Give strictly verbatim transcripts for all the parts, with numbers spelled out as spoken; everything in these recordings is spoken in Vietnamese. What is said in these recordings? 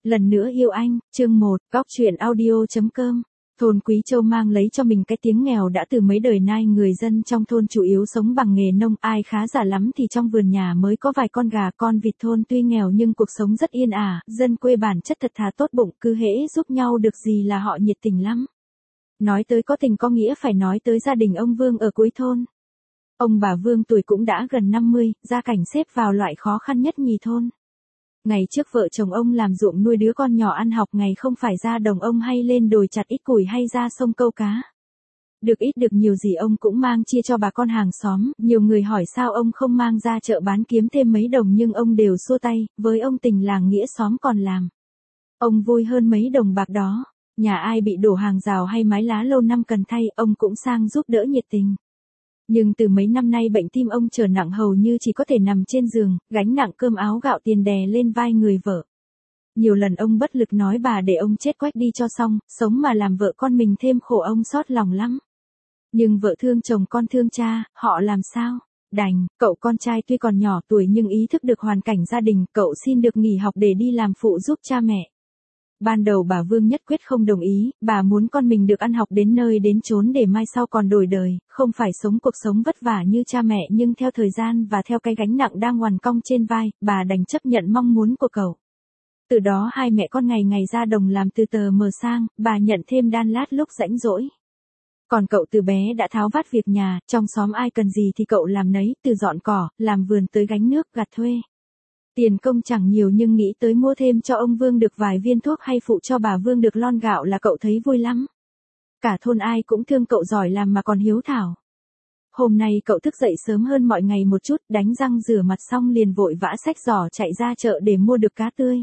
Lần nữa yêu anh, chương một, góc truyện audio.com. Thôn Quý Châu mang lấy cho mình cái tiếng nghèo đã từ mấy đời nay, người dân trong thôn chủ yếu sống bằng nghề nông, ai khá giả lắm thì trong vườn nhà mới có vài con gà con vịt. Thôn tuy nghèo nhưng cuộc sống rất yên ả, dân quê bản chất thật thà tốt bụng, cứ hễ giúp nhau được gì là họ nhiệt tình lắm. Nói tới có tình có nghĩa phải nói tới gia đình ông Vương ở cuối thôn. Ông bà Vương tuổi cũng đã gần năm mươi, gia cảnh xếp vào loại khó khăn nhất nhì thôn. Ngày trước vợ chồng ông làm ruộng nuôi đứa con nhỏ ăn học, ngày không phải ra đồng ông hay lên đồi chặt ít củi hay ra sông câu cá. Được ít được nhiều gì ông cũng mang chia cho bà con hàng xóm, nhiều người hỏi sao ông không mang ra chợ bán kiếm thêm mấy đồng nhưng ông đều xua tay, với ông tình làng nghĩa xóm còn làm. Ông vui hơn mấy đồng bạc đó, nhà ai bị đổ hàng rào hay mái lá lâu năm cần thay, ông cũng sang giúp đỡ nhiệt tình. Nhưng từ mấy năm nay bệnh tim ông trở nặng, hầu như chỉ có thể nằm trên giường, gánh nặng cơm áo gạo tiền đè lên vai người vợ. Nhiều lần ông bất lực nói bà để ông chết quách đi cho xong, sống mà làm vợ con mình thêm khổ, ông xót lòng lắm. Nhưng vợ thương chồng con thương cha, họ làm sao? Đành, cậu con trai tuy còn nhỏ tuổi nhưng ý thức được hoàn cảnh gia đình, cậu xin được nghỉ học để đi làm phụ giúp cha mẹ. Ban đầu bà Vương nhất quyết không đồng ý, bà muốn con mình được ăn học đến nơi đến chốn để mai sau còn đổi đời, không phải sống cuộc sống vất vả như cha mẹ. Nhưng theo thời gian và theo cái gánh nặng đang oằn cong trên vai, bà đành chấp nhận mong muốn của cậu. Từ đó hai mẹ con ngày ngày ra đồng làm từ tờ mờ sang, bà nhận thêm đan lát lúc rảnh rỗi. Còn cậu từ bé đã tháo vát việc nhà, trong xóm ai cần gì thì cậu làm nấy, từ dọn cỏ, làm vườn tới gánh nước, gặt thuê. Tiền công chẳng nhiều nhưng nghĩ tới mua thêm cho ông Vương được vài viên thuốc hay phụ cho bà Vương được lon gạo là cậu thấy vui lắm. Cả thôn ai cũng thương cậu giỏi làm mà còn hiếu thảo. Hôm nay cậu thức dậy sớm hơn mọi ngày một chút, đánh răng rửa mặt xong liền vội vã xách giỏ chạy ra chợ để mua được cá tươi.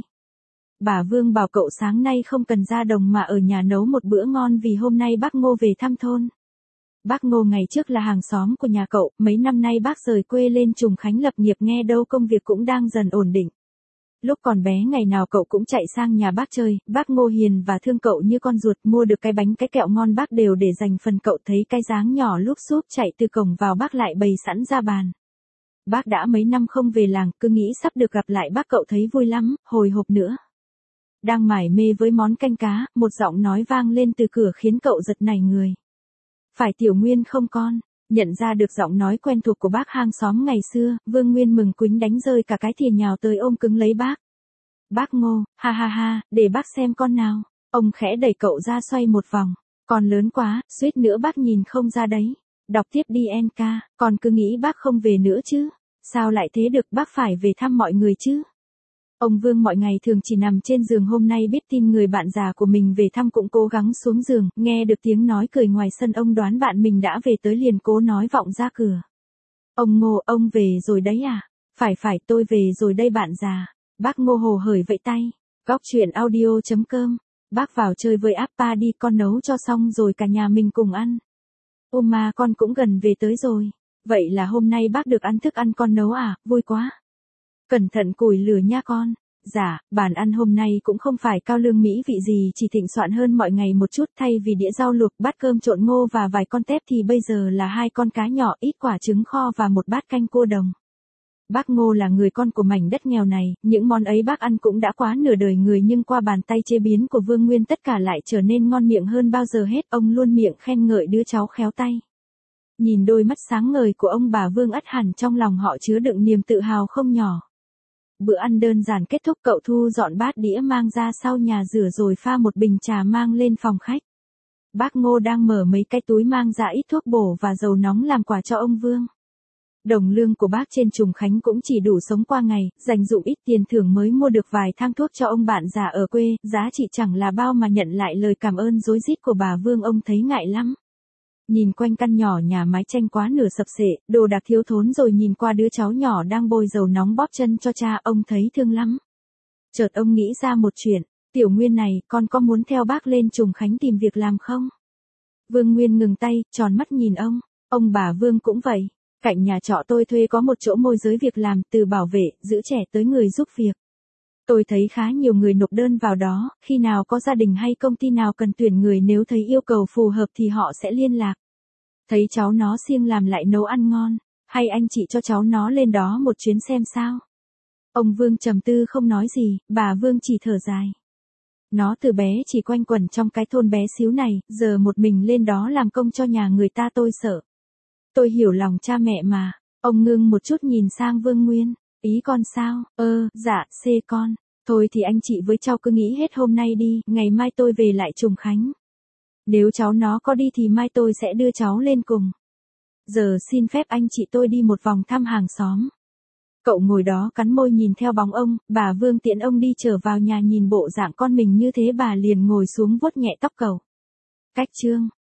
Bà Vương bảo cậu sáng nay không cần ra đồng mà ở nhà nấu một bữa ngon vì hôm nay bác Ngô về thăm thôn. Bác Ngô ngày trước là hàng xóm của nhà cậu, mấy năm nay bác rời quê lên Trùng Khánh lập nghiệp, nghe đâu công việc cũng đang dần ổn định. Lúc còn bé ngày nào cậu cũng chạy sang nhà bác chơi, bác Ngô hiền và thương cậu như con ruột, mua được cái bánh cái kẹo ngon bác đều để dành phần cậu, thấy cái dáng nhỏ lúc xúp chạy từ cổng vào bác lại bày sẵn ra bàn. Bác đã mấy năm không về làng, cứ nghĩ sắp được gặp lại bác, cậu thấy vui lắm, hồi hộp nữa. Đang mải mê với món canh cá, một giọng nói vang lên từ cửa khiến cậu giật nảy người. Phải Tiểu Nguyên không con? Nhận ra được giọng nói quen thuộc của bác hàng xóm ngày xưa, Vương Nguyên mừng quính đánh rơi cả cái thìa nhào tới ôm cứng lấy bác. Bác Ngô, ha ha ha, để bác xem con nào. Ông khẽ đẩy cậu ra xoay một vòng. Con lớn quá, suýt nữa bác nhìn không ra đấy. Đọc tiếp đi en ca, con cứ nghĩ bác không về nữa chứ. Sao lại thế được, bác phải về thăm mọi người chứ. Ông Vương mọi ngày thường chỉ nằm trên giường, hôm nay biết tin người bạn già của mình về thăm cũng cố gắng xuống giường, nghe được tiếng nói cười ngoài sân ông đoán bạn mình đã về tới liền cố nói vọng ra cửa. Ông Ngô, ông về rồi đấy à? Phải phải, tôi về rồi đây bạn già. Bác Ngô hồ hởi vẫy tay. Góc truyện audio.com. Bác vào chơi với Appa đi, con nấu cho xong rồi cả nhà mình cùng ăn. Ô mà con cũng gần về tới rồi. Vậy là hôm nay bác được ăn thức ăn con nấu à, vui quá. Cẩn thận củi lửa nha con. Dạ, bàn ăn hôm nay cũng không phải cao lương mỹ vị gì, chỉ thịnh soạn hơn mọi ngày một chút, thay vì đĩa rau luộc, bát cơm trộn ngô và vài con tép thì bây giờ là hai con cá nhỏ, ít quả trứng kho và một bát canh cua đồng. Bác Ngô là người con của mảnh đất nghèo này, những món ấy bác ăn cũng đã quá nửa đời người, nhưng qua bàn tay chế biến của Vương Nguyên tất cả lại trở nên ngon miệng hơn bao giờ hết, ông luôn miệng khen ngợi đứa cháu khéo tay. Nhìn đôi mắt sáng ngời của ông bà Vương, ắt hẳn trong lòng họ chứa đựng niềm tự hào không nhỏ. Bữa ăn đơn giản kết thúc, cậu thu dọn bát đĩa mang ra sau nhà rửa rồi pha một bình trà mang lên phòng khách. Bác Ngô đang mở mấy cái túi mang ra ít thuốc bổ và dầu nóng làm quà cho ông Vương. Đồng lương của bác trên Trùng Khánh cũng chỉ đủ sống qua ngày, dành dụm ít tiền thưởng mới mua được vài thang thuốc cho ông bạn già ở quê, giá trị chẳng là bao mà nhận lại lời cảm ơn rối rít của bà Vương ông thấy ngại lắm. Nhìn quanh căn nhỏ nhà mái tranh quá nửa sập sệ, đồ đạc thiếu thốn, rồi nhìn qua đứa cháu nhỏ đang bôi dầu nóng bóp chân cho cha, ông thấy thương lắm. Chợt ông nghĩ ra một chuyện, Tiểu Nguyên này, con có muốn theo bác lên Trùng Khánh tìm việc làm không? Vương Nguyên ngừng tay, tròn mắt nhìn ông, ông bà Vương cũng vậy, cạnh nhà trọ tôi thuê có một chỗ môi giới việc làm, từ bảo vệ, giữ trẻ tới người giúp việc. Tôi thấy khá nhiều người nộp đơn vào đó, khi nào có gia đình hay công ty nào cần tuyển người, nếu thấy yêu cầu phù hợp thì họ sẽ liên lạc. Thấy cháu nó siêng làm lại nấu ăn ngon, hay anh chị cho cháu nó lên đó một chuyến xem sao? Ông Vương trầm tư không nói gì, bà Vương chỉ thở dài. Nó từ bé chỉ quanh quẩn trong cái thôn bé xíu này, giờ một mình lên đó làm công cho nhà người ta tôi sợ. Tôi hiểu lòng cha mẹ mà. Ông ngưng một chút nhìn sang Vương Nguyên. Ý con sao? Ơ, dạ, xê con. Thôi thì anh chị với cháu cứ nghĩ hết hôm nay đi, ngày mai tôi về lại Trùng Khánh. Nếu cháu nó có đi thì mai tôi sẽ đưa cháu lên cùng. Giờ xin phép anh chị tôi đi một vòng thăm hàng xóm. Cậu ngồi đó cắn môi nhìn theo bóng ông, bà Vương tiễn ông đi trở vào nhà nhìn bộ dạng con mình như thế bà liền ngồi xuống vuốt nhẹ tóc cậu. Cách chương